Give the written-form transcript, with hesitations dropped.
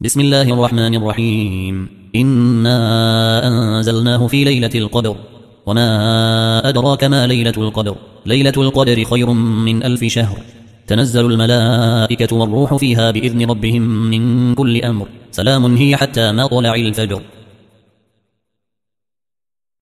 بسم الله الرحمن الرحيم. إنا أنزلناه في ليلة القدر وما أدراك ما ليلة القدر. ليلة القدر خير من 1000 شهر. تنزل الملائكة والروح فيها بإذن ربهم من كل أمر. سلام هي حتى مطلع الفجر.